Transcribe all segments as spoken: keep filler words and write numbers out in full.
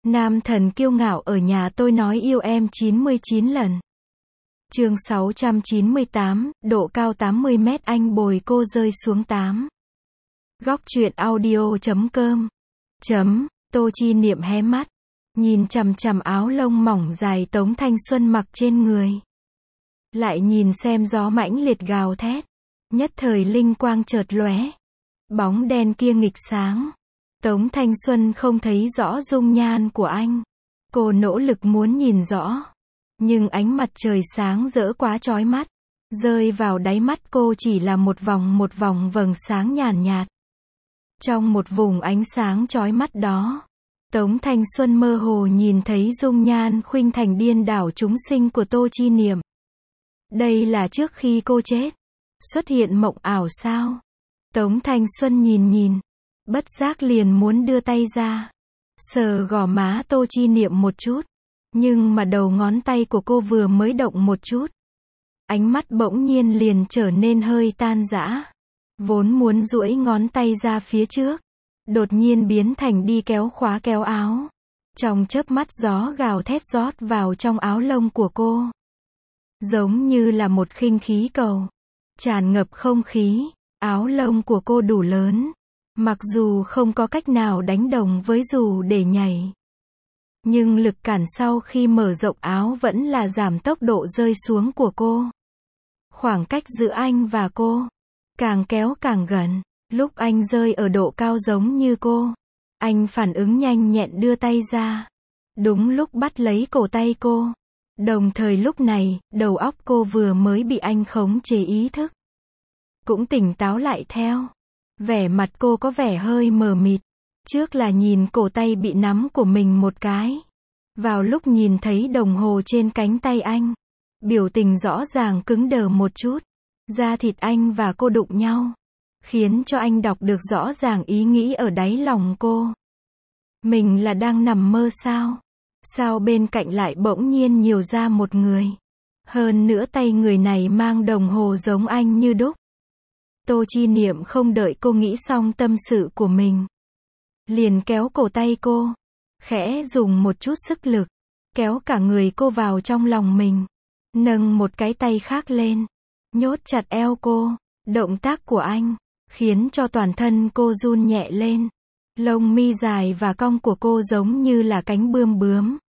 Nam thần kiêu ngạo ở nhà tôi nói yêu em chín mươi chín lần. Chương sáu trăm chín mươi tám, độ cao tám mươi mét anh bồi cô rơi xuống tám. Góc truyện audio chấm com. Chấm, Tô Chi Niệm hé mắt, nhìn chằm chằm áo lông mỏng dài Tống Thanh Xuân mặc trên người. Lại nhìn xem gió mãnh liệt gào thét. Nhất thời linh quang chợt lóe. Bóng đen kia nghịch sáng. Tống Thanh Xuân không thấy rõ dung nhan của anh. Cô nỗ lực muốn nhìn rõ. Nhưng ánh mặt trời sáng rỡ quá chói mắt. Rơi vào đáy mắt cô chỉ là một vòng một vòng vầng sáng nhàn nhạt. Trong một vùng ánh sáng chói mắt đó, Tống Thanh Xuân mơ hồ nhìn thấy dung nhan khuynh thành điên đảo chúng sinh của Tô Chi Niệm. Đây là trước khi cô chết. Xuất hiện mộng ảo sao? Tống Thanh Xuân nhìn nhìn, bất giác liền muốn đưa tay ra, sờ gò má Tô Chi Niệm một chút. Nhưng mà đầu ngón tay của cô vừa mới động một chút, ánh mắt bỗng nhiên liền trở nên hơi tan rã. Vốn muốn duỗi ngón tay ra phía trước, đột nhiên biến thành đi kéo khóa kéo áo. Trong chớp mắt gió gào thét rót vào trong áo lông của cô. Giống như là một khinh khí cầu, tràn ngập không khí. Áo lông của cô đủ lớn, mặc dù không có cách nào đánh đồng với dù để nhảy. Nhưng lực cản sau khi mở rộng áo vẫn là giảm tốc độ rơi xuống của cô. Khoảng cách giữa anh và cô càng kéo càng gần. Lúc anh rơi ở độ cao giống như cô, anh phản ứng nhanh nhẹn đưa tay ra, đúng lúc bắt lấy cổ tay cô. Đồng thời lúc này, đầu óc cô vừa mới bị anh khống chế ý thức, cũng tỉnh táo lại theo. Vẻ mặt cô có vẻ hơi mờ mịt. Trước là nhìn cổ tay bị nắm của mình một cái. Vào lúc nhìn thấy đồng hồ trên cánh tay anh, biểu tình rõ ràng cứng đờ một chút. Da thịt anh và cô đụng nhau, khiến cho anh đọc được rõ ràng ý nghĩ ở đáy lòng cô. Mình là đang nằm mơ sao? Sao bên cạnh lại bỗng nhiên nhiều ra một người? Hơn nữa tay người này mang đồng hồ giống anh như đúc. Tô Chi Niệm không đợi cô nghĩ xong tâm sự của mình, liền kéo cổ tay cô, khẽ dùng một chút sức lực, kéo cả người cô vào trong lòng mình, nâng một cái tay khác lên, nhốt chặt eo cô. Động tác của anh khiến cho toàn thân cô run nhẹ lên. Lông mi dài và cong của cô giống như là cánh bươm bướm,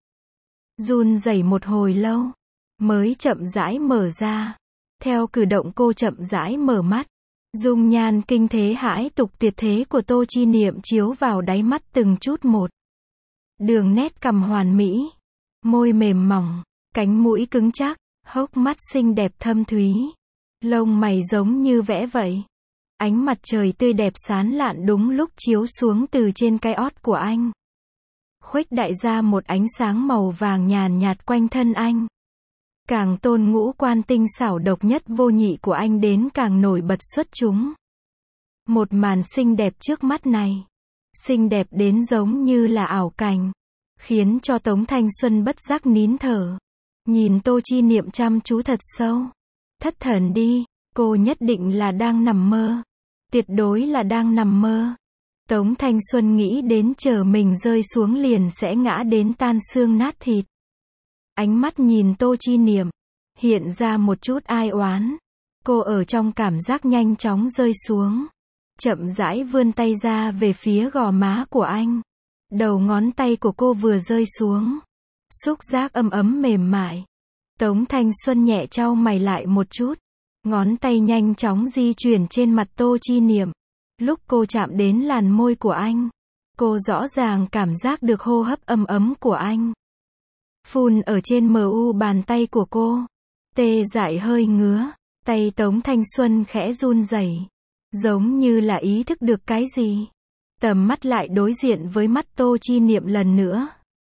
run rẩy một hồi lâu mới chậm rãi mở ra. Theo cử động cô chậm rãi mở mắt, dung nhan kinh thế hãi tục tuyệt thế của Tô Chi Niệm chiếu vào đáy mắt từng chút một. Đường nét cằm hoàn mỹ, môi mềm mỏng, cánh mũi cứng chắc, hốc mắt xinh đẹp thâm thúy, lông mày giống như vẽ vậy. Ánh mặt trời tươi đẹp sáng lạn đúng lúc chiếu xuống từ trên cái ót của anh, khuếch đại ra một ánh sáng màu vàng nhàn nhạt quanh thân anh. Càng tôn ngũ quan tinh xảo độc nhất vô nhị của anh đến càng nổi bật xuất chúng. Một màn xinh đẹp trước mắt này, xinh đẹp đến giống như là ảo cảnh, khiến cho Tống Thanh Xuân bất giác nín thở. Nhìn Tô Chi Niệm chăm chú thật sâu. Thất thần đi, cô nhất định là đang nằm mơ. Tuyệt đối là đang nằm mơ. Tống Thanh Xuân nghĩ đến chờ mình rơi xuống liền sẽ ngã đến tan xương nát thịt. Ánh mắt nhìn Tô Chi Niệm, hiện ra một chút ai oán. Cô ở trong cảm giác nhanh chóng rơi xuống, chậm rãi vươn tay ra về phía gò má của anh. Đầu ngón tay của cô vừa rơi xuống, xúc giác ấm ấm mềm mại. Tống Thanh Xuân nhẹ chau mày lại một chút, ngón tay nhanh chóng di chuyển trên mặt Tô Chi Niệm. Lúc cô chạm đến làn môi của anh, cô rõ ràng cảm giác được hô hấp ấm ấm của anh phun ở trên mờ u bàn tay của cô. Tê dại hơi ngứa, tay Tống Thanh Xuân khẽ run rẩy, giống như là ý thức được cái gì. Tầm mắt lại đối diện với mắt Tô Chi Niệm lần nữa.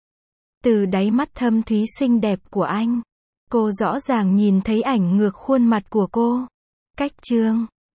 Từ đáy mắt thâm thúy xinh đẹp của anh, cô rõ ràng nhìn thấy ảnh ngược khuôn mặt của cô. Cách chương